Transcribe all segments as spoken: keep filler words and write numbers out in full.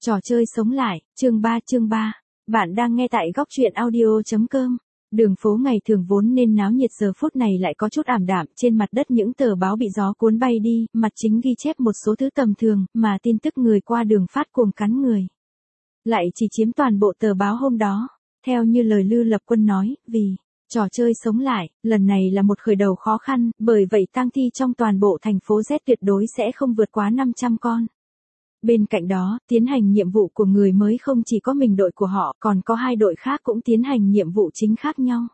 Trò chơi sống lại, chương ba chương ba. Bạn đang nghe tại góc truyện audio.com. Đường phố ngày thường vốn nên náo nhiệt giờ phút này lại có chút ảm đạm, trên mặt đất những tờ báo bị gió cuốn bay đi, mặt chính ghi chép một số thứ tầm thường, mà tin tức người qua đường phát cuồng cắn người. Lại chỉ chiếm toàn bộ tờ báo hôm đó, theo như lời Lư Lập Quân nói, vì trò chơi sống lại, lần này là một khởi đầu khó khăn, bởi vậy tang thi trong toàn bộ thành phố Z tuyệt đối sẽ không vượt quá năm trăm con. Bên cạnh đó, tiến hành nhiệm vụ của người mới không chỉ có mình đội của họ, còn có hai đội khác cũng tiến hành nhiệm vụ chính khác nhau.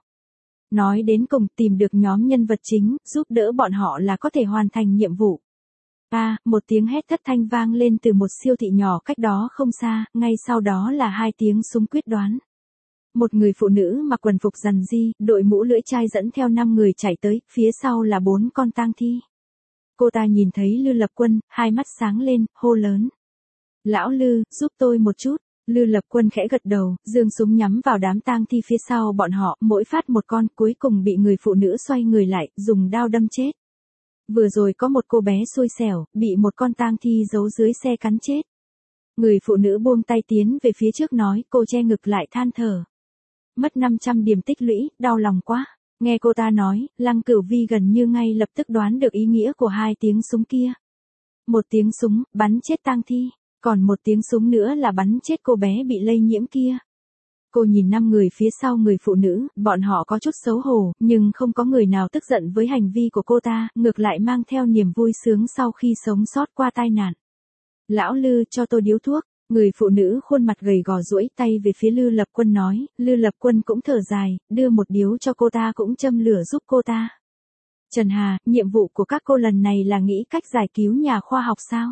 Nói đến cùng, tìm được nhóm nhân vật chính, giúp đỡ bọn họ là có thể hoàn thành nhiệm vụ. À, một tiếng hét thất thanh vang lên từ một siêu thị nhỏ cách đó không xa, ngay sau đó là hai tiếng súng quyết đoán. Một người phụ nữ mặc quần phục rằn ri, đội mũ lưỡi chai dẫn theo năm người chạy tới, phía sau là bốn con tang thi. Cô ta nhìn thấy Lư Lập Quân, hai mắt sáng lên, hô lớn. Lão Lư, giúp tôi một chút. Lư Lập Quân khẽ gật đầu, giương súng nhắm vào đám tang thi phía sau bọn họ, mỗi phát một con, cuối cùng bị người phụ nữ xoay người lại, dùng đao đâm chết. Vừa rồi có một cô bé xui xẻo, bị một con tang thi giấu dưới xe cắn chết. Người phụ nữ buông tay tiến về phía trước nói, cô che ngực lại than thở. Mất năm trăm điểm tích lũy, đau lòng quá. Nghe cô ta nói, Lăng Cửu Vi gần như ngay lập tức đoán được ý nghĩa của hai tiếng súng kia. Một tiếng súng, bắn chết tang thi. Còn một tiếng súng nữa là bắn chết cô bé bị lây nhiễm kia. Cô nhìn năm người phía sau người phụ nữ, bọn họ có chút xấu hổ, nhưng không có người nào tức giận với hành vi của cô ta, ngược lại mang theo niềm vui sướng sau khi sống sót qua tai nạn. Lão Lư, cho tôi điếu thuốc. Người phụ nữ khuôn mặt gầy gò duỗi tay về phía Lư Lập Quân nói, Lư Lập Quân cũng thở dài, đưa một điếu cho cô ta cũng châm lửa giúp cô ta. Trần Hà, nhiệm vụ của các cô lần này là nghĩ cách giải cứu nhà khoa học sao?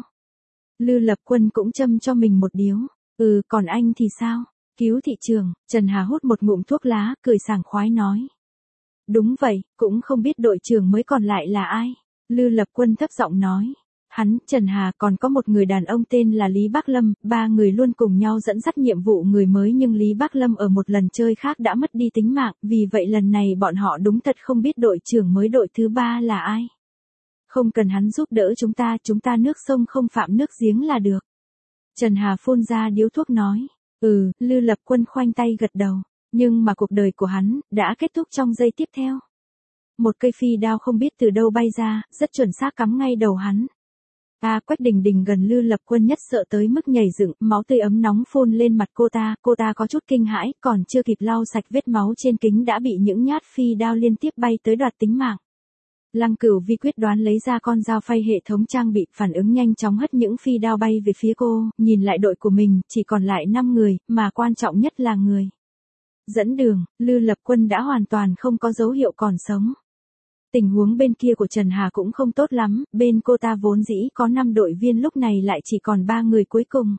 Lư Lập Quân cũng châm cho mình một điếu. Ừ, còn anh thì sao? Cứu thị trường. Trần Hà hút một ngụm thuốc lá, cười sảng khoái nói. Đúng vậy, cũng không biết đội trưởng mới còn lại là ai. Lư Lập Quân thấp giọng nói. Hắn, Trần Hà, còn có một người đàn ông tên là Lý Bác Lâm, ba người luôn cùng nhau dẫn dắt nhiệm vụ người mới nhưng Lý Bác Lâm ở một lần chơi khác đã mất đi tính mạng, vì vậy lần này bọn họ đúng thật không biết đội trưởng mới đội thứ ba là ai. Không cần hắn giúp đỡ chúng ta, chúng ta nước sông không phạm nước giếng là được. Trần Hà phun ra điếu thuốc nói. Ừ, Lư Lập Quân khoanh tay gật đầu. Nhưng mà cuộc đời của hắn, đã kết thúc trong giây tiếp theo. Một cây phi đao không biết từ đâu bay ra, rất chuẩn xác cắm ngay đầu hắn. À, Quách Đình Đình gần Lư Lập Quân nhất sợ tới mức nhảy dựng, máu tươi ấm nóng phun lên mặt cô ta, cô ta có chút kinh hãi, còn chưa kịp lau sạch vết máu trên kính đã bị những nhát phi đao liên tiếp bay tới đoạt tính mạng. Lăng Cửu Vi quyết đoán lấy ra con dao phay hệ thống trang bị, phản ứng nhanh chóng hất những phi đao bay về phía cô, nhìn lại đội của mình, chỉ còn lại năm người, mà quan trọng nhất là người dẫn đường, Lư Lập Quân đã hoàn toàn không có dấu hiệu còn sống. Tình huống bên kia của Trần Hà cũng không tốt lắm, bên cô ta vốn dĩ có năm đội viên lúc này lại chỉ còn ba người cuối cùng.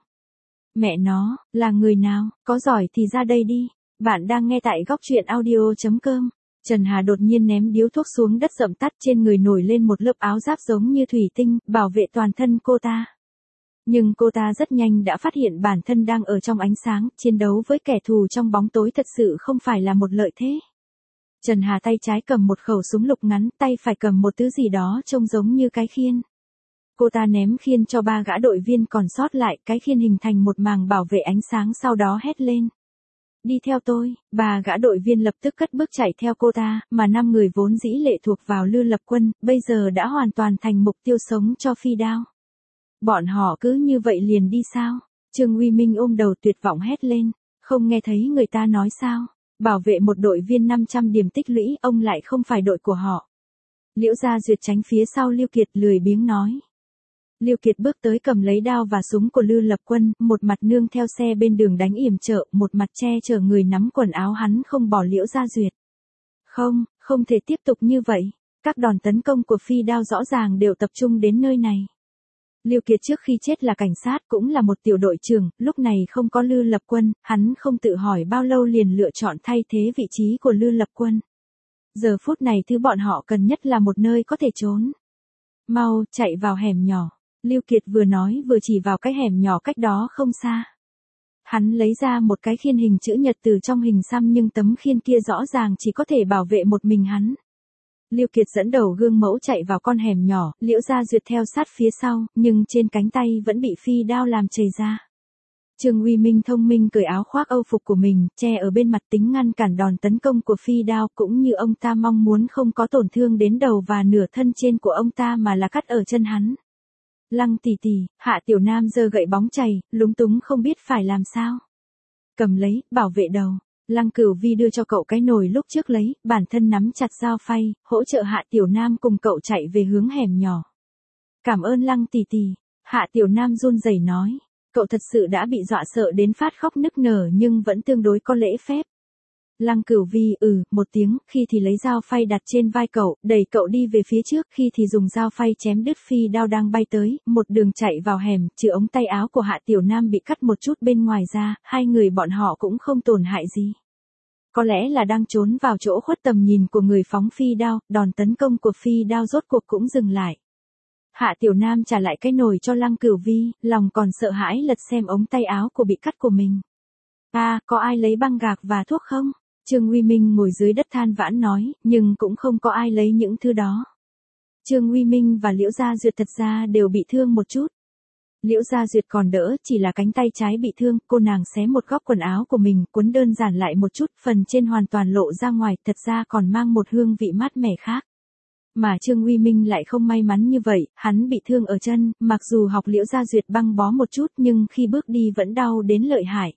Mẹ nó, là người nào, có giỏi thì ra đây đi. Bạn đang nghe tại góc truyện audio.com. Trần Hà đột nhiên ném điếu thuốc xuống đất rậm tắt, trên người nổi lên một lớp áo giáp giống như thủy tinh, bảo vệ toàn thân cô ta. Nhưng cô ta rất nhanh đã phát hiện bản thân đang ở trong ánh sáng, chiến đấu với kẻ thù trong bóng tối thật sự không phải là một lợi thế. Trần Hà tay trái cầm một khẩu súng lục ngắn, tay phải cầm một thứ gì đó trông giống như cái khiên. Cô ta ném khiên cho ba gã đội viên còn sót lại, cái khiên hình thành một màng bảo vệ ánh sáng sau đó hét lên. Đi theo tôi, ba gã đội viên lập tức cất bước chạy theo cô ta, mà năm người vốn dĩ lệ thuộc vào Lư Lập Quân, bây giờ đã hoàn toàn thành mục tiêu sống cho phi đao. Bọn họ cứ như vậy liền đi sao? Trương Uy Minh ôm đầu tuyệt vọng hét lên, không nghe thấy người ta nói sao? Bảo vệ một đội viên năm trăm điểm tích lũy, ông lại không phải đội của họ. Liễu Gia Duyệt tránh phía sau Lưu Kiệt lười biếng nói. Lưu Kiệt bước tới cầm lấy đao và súng của Lư Lập Quân, một mặt nương theo xe bên đường đánh yểm trợ, một mặt che chở người nắm quần áo hắn không bỏ Liễu Gia Duyệt. Không, không thể tiếp tục như vậy. Các đòn tấn công của phi đao rõ ràng đều tập trung đến nơi này. Lưu Kiệt trước khi chết là cảnh sát cũng là một tiểu đội trưởng, lúc này không có Lư Lập Quân, hắn không tự hỏi bao lâu liền lựa chọn thay thế vị trí của Lư Lập Quân. Giờ phút này thứ bọn họ cần nhất là một nơi có thể trốn. Mau, chạy vào hẻm nhỏ. Lưu Kiệt vừa nói vừa chỉ vào cái hẻm nhỏ cách đó không xa. Hắn lấy ra một cái khiên hình chữ nhật từ trong hình xăm nhưng tấm khiên kia rõ ràng chỉ có thể bảo vệ một mình hắn. Lưu Kiệt dẫn đầu gương mẫu chạy vào con hẻm nhỏ, Liễu Gia Duyệt theo sát phía sau, nhưng trên cánh tay vẫn bị phi đao làm chảy ra. Trương Uy Minh thông minh cởi áo khoác âu phục của mình, che ở bên mặt tính ngăn cản đòn tấn công của phi đao, cũng như ông ta mong muốn không có tổn thương đến đầu và nửa thân trên của ông ta mà là cắt ở chân hắn. Lăng tỷ tỷ, Hạ Tiểu Nam giơ gậy bóng chày, lúng túng không biết phải làm sao. Cầm lấy, bảo vệ đầu. Lăng Cửu Vi đưa cho cậu cái nồi lúc trước lấy, bản thân nắm chặt dao phay, hỗ trợ Hạ Tiểu Nam cùng cậu chạy về hướng hẻm nhỏ. Cảm ơn Lăng tỷ tỷ, Hạ Tiểu Nam run rẩy nói. Cậu thật sự đã bị dọa sợ đến phát khóc nức nở nhưng vẫn tương đối có lễ phép. Lăng Cửu Vi ừ, một tiếng, khi thì lấy dao phay đặt trên vai cậu, đẩy cậu đi về phía trước, khi thì dùng dao phay chém đứt phi đao đang bay tới, một đường chạy vào hẻm, trừ ống tay áo của Hạ Tiểu Nam bị cắt một chút bên ngoài ra, hai người bọn họ cũng không tổn hại gì. Có lẽ là đang trốn vào chỗ khuất tầm nhìn của người phóng phi đao, đòn tấn công của phi đao rốt cuộc cũng dừng lại. Hạ Tiểu Nam trả lại cái nồi cho Lăng Cửu Vi, lòng còn sợ hãi lật xem ống tay áo của bị cắt của mình. À, có ai lấy băng gạc và thuốc không? Trương Uy Minh ngồi dưới đất than vãn nói, nhưng cũng không có ai lấy những thứ đó. Trương Uy Minh và Liễu Gia Duyệt thật ra đều bị thương một chút. Liễu Gia Duyệt còn đỡ, chỉ là cánh tay trái bị thương, cô nàng xé một góc quần áo của mình, cuốn đơn giản lại một chút, phần trên hoàn toàn lộ ra ngoài, thật ra còn mang một hương vị mát mẻ khác. Mà Trương Uy Minh lại không may mắn như vậy, hắn bị thương ở chân, mặc dù học Liễu Gia Duyệt băng bó một chút nhưng khi bước đi vẫn đau đến lợi hại.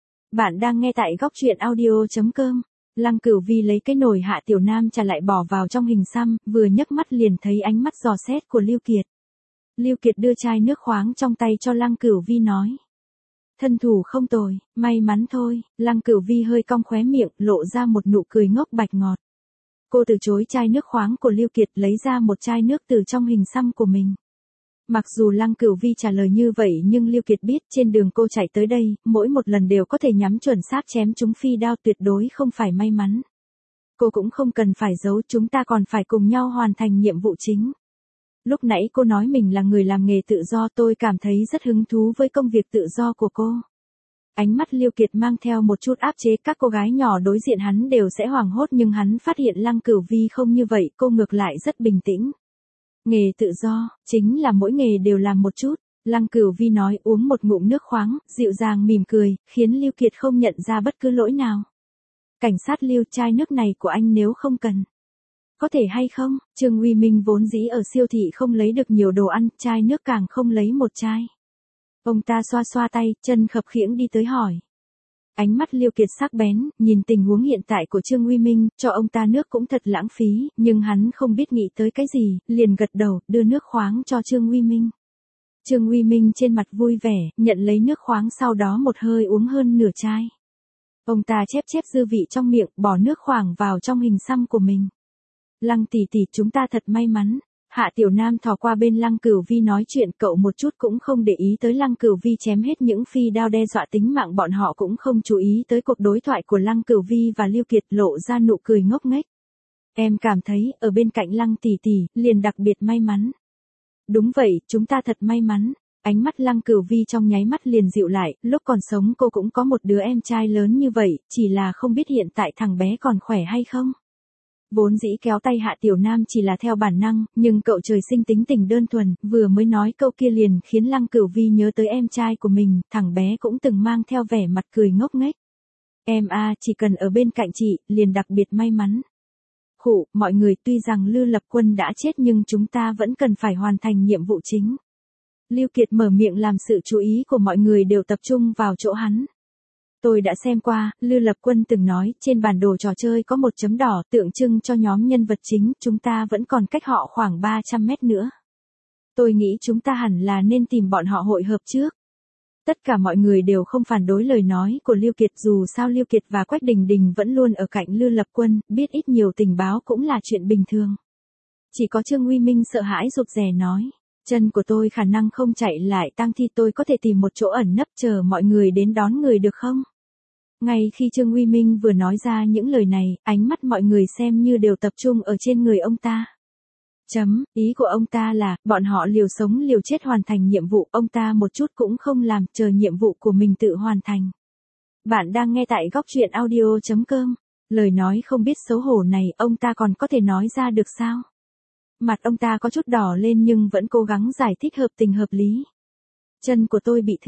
Bạn đang nghe tại góc truyện audio chấm com. Lăng Cửu Vi lấy cái nồi Hạ Tiểu Nam trả lại bỏ vào trong hình xăm, vừa nhấc mắt liền thấy ánh mắt dò xét của Lưu Kiệt. Lưu Kiệt đưa chai nước khoáng trong tay cho Lăng Cửu Vi nói. Thân thủ không tồi, may mắn thôi. Lăng Cửu Vi hơi cong khóe miệng, lộ ra một nụ cười ngốc bạch ngọt. Cô từ chối chai nước khoáng của Lưu Kiệt, lấy ra một chai nước từ trong hình xăm của mình. Mặc dù Lăng Cửu Vi trả lời như vậy nhưng Lưu Kiệt biết trên đường cô chạy tới đây, mỗi một lần đều có thể nhắm chuẩn xác chém chúng phi đao, tuyệt đối không phải may mắn. Cô cũng không cần phải giấu, chúng ta còn phải cùng nhau hoàn thành nhiệm vụ chính. Lúc nãy cô nói mình là người làm nghề tự do, tôi cảm thấy rất hứng thú với công việc tự do của cô. Ánh mắt Lưu Kiệt mang theo một chút áp chế, các cô gái nhỏ đối diện hắn đều sẽ hoảng hốt nhưng hắn phát hiện Lăng Cửu Vi không như vậy, cô ngược lại rất bình tĩnh. Nghề tự do, chính là mỗi nghề đều làm một chút. Lăng Cửu Vi nói, uống một ngụm nước khoáng, dịu dàng mỉm cười, khiến Lưu Kiệt không nhận ra bất cứ lỗi nào. Cảnh sát Lưu, chai nước này của anh nếu không cần. Có thể hay không? Trương Uy Minh vốn dĩ ở siêu thị không lấy được nhiều đồ ăn, chai nước càng không lấy một chai. Ông ta xoa xoa tay, chân khập khiễng đi tới hỏi. Ánh mắt Lưu Kiệt sắc bén, nhìn tình huống hiện tại của Trương Uy Minh, cho ông ta nước cũng thật lãng phí, nhưng hắn không biết nghĩ tới cái gì, liền gật đầu, đưa nước khoáng cho Trương Uy Minh. Trương Uy Minh trên mặt vui vẻ, nhận lấy nước khoáng, sau đó một hơi uống hơn nửa chai. Ông ta chép chép dư vị trong miệng, bỏ nước khoáng vào trong hình xăm của mình. Lăng tỷ tỷ, chúng ta thật may mắn. Hạ Tiểu Nam thò qua bên Lăng Cửu Vi nói chuyện, cậu một chút cũng không để ý tới Lăng Cửu Vi chém hết những phi đao đe dọa tính mạng bọn họ, cũng không chú ý tới cuộc đối thoại của Lăng Cửu Vi và Lưu Kiệt, lộ ra nụ cười ngốc nghếch. Em cảm thấy, ở bên cạnh Lăng tỷ tỷ, liền đặc biệt may mắn. Đúng vậy, chúng ta thật may mắn. Ánh mắt Lăng Cửu Vi trong nháy mắt liền dịu lại, lúc còn sống cô cũng có một đứa em trai lớn như vậy, chỉ là không biết hiện tại thằng bé còn khỏe hay không. Vốn dĩ kéo tay Hạ Tiểu Nam chỉ là theo bản năng, nhưng cậu trời sinh tính tình đơn thuần, vừa mới nói câu kia liền khiến Lăng Cửu Vi nhớ tới em trai của mình, thằng bé cũng từng mang theo vẻ mặt cười ngốc nghếch. Em a, chỉ cần ở bên cạnh chị, liền đặc biệt may mắn. Khụ, mọi người, tuy rằng Lưu Lập Quân đã chết nhưng chúng ta vẫn cần phải hoàn thành nhiệm vụ chính. Lưu Kiệt mở miệng làm sự chú ý của mọi người đều tập trung vào chỗ hắn. Tôi đã xem qua, Lưu Lập Quân từng nói, trên bản đồ trò chơi có một chấm đỏ tượng trưng cho nhóm nhân vật chính, chúng ta vẫn còn cách họ khoảng ba trăm mét nữa. Tôi nghĩ chúng ta hẳn là nên tìm bọn họ hội hợp trước. Tất cả mọi người đều không phản đối lời nói của Lưu Kiệt, dù sao Lưu Kiệt và Quách Đình Đình vẫn luôn ở cạnh Lưu Lập Quân, biết ít nhiều tình báo cũng là chuyện bình thường. Chỉ có Trương Uy Minh sợ hãi rụt rè nói. Chân của tôi khả năng không chạy lại tang thi, tôi có thể tìm một chỗ ẩn nấp chờ mọi người đến đón người được không? Ngay khi Trương Uy Minh vừa nói ra những lời này, ánh mắt mọi người xem như đều tập trung ở trên người ông ta. Chấm, ý của ông ta là, bọn họ liều sống liều chết hoàn thành nhiệm vụ, ông ta một chút cũng không làm, chờ nhiệm vụ của mình tự hoàn thành. Bạn đang nghe tại góc truyện audio chấm com. Lời nói không biết xấu hổ này, ông ta còn có thể nói ra được sao? Mặt ông ta có chút đỏ lên nhưng vẫn cố gắng giải thích hợp tình hợp lý. Chân của tôi bị thương.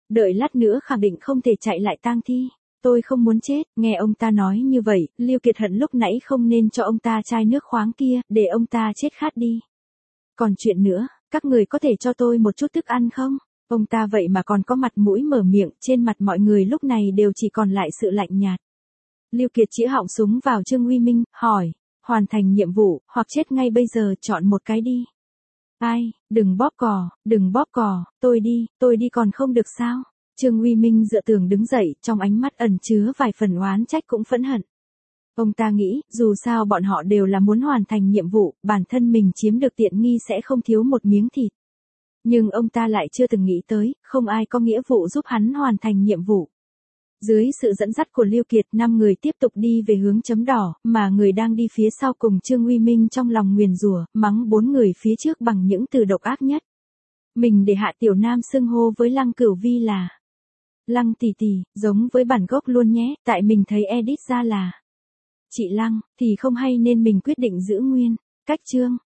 Đợi lát nữa khẳng định không thể chạy lại tang thi. Tôi không muốn chết. Nghe ông ta nói như vậy, Lưu Kiệt Hận lúc nãy không nên cho ông ta chai nước khoáng kia, để ông ta chết khát đi. Còn chuyện nữa, các người có thể cho tôi một chút thức ăn không? Ông ta vậy mà còn có mặt mũi mở miệng, trên mặt mọi người lúc này đều chỉ còn lại sự lạnh nhạt. Lưu Kiệt chĩa họng súng vào Trương Uy Minh, hỏi, hoàn thành nhiệm vụ, hoặc chết ngay bây giờ, chọn một cái đi. Ai, đừng bóp cò, đừng bóp cò, tôi đi, tôi đi còn không được sao? Trương Uy Minh dựa tường đứng dậy, trong ánh mắt ẩn chứa vài phần oán trách cũng phẫn hận. Ông ta nghĩ, dù sao bọn họ đều là muốn hoàn thành nhiệm vụ, bản thân mình chiếm được tiện nghi sẽ không thiếu một miếng thịt. Nhưng ông ta lại chưa từng nghĩ tới, không ai có nghĩa vụ giúp hắn hoàn thành nhiệm vụ. Dưới sự dẫn dắt của Lưu Kiệt, năm người tiếp tục đi về hướng chấm đỏ, mà người đang đi phía sau cùng Trương Uy Minh trong lòng nguyền rủa, mắng bốn người phía trước bằng những từ độc ác nhất. Mình để Hạ Tiểu Nam xưng hô với Lăng Cửu Vi là Lăng tỷ tỷ, giống với bản gốc luôn nhé, tại mình thấy edit ra là chị Lăng, thì không hay nên mình quyết định giữ nguyên. Cách chương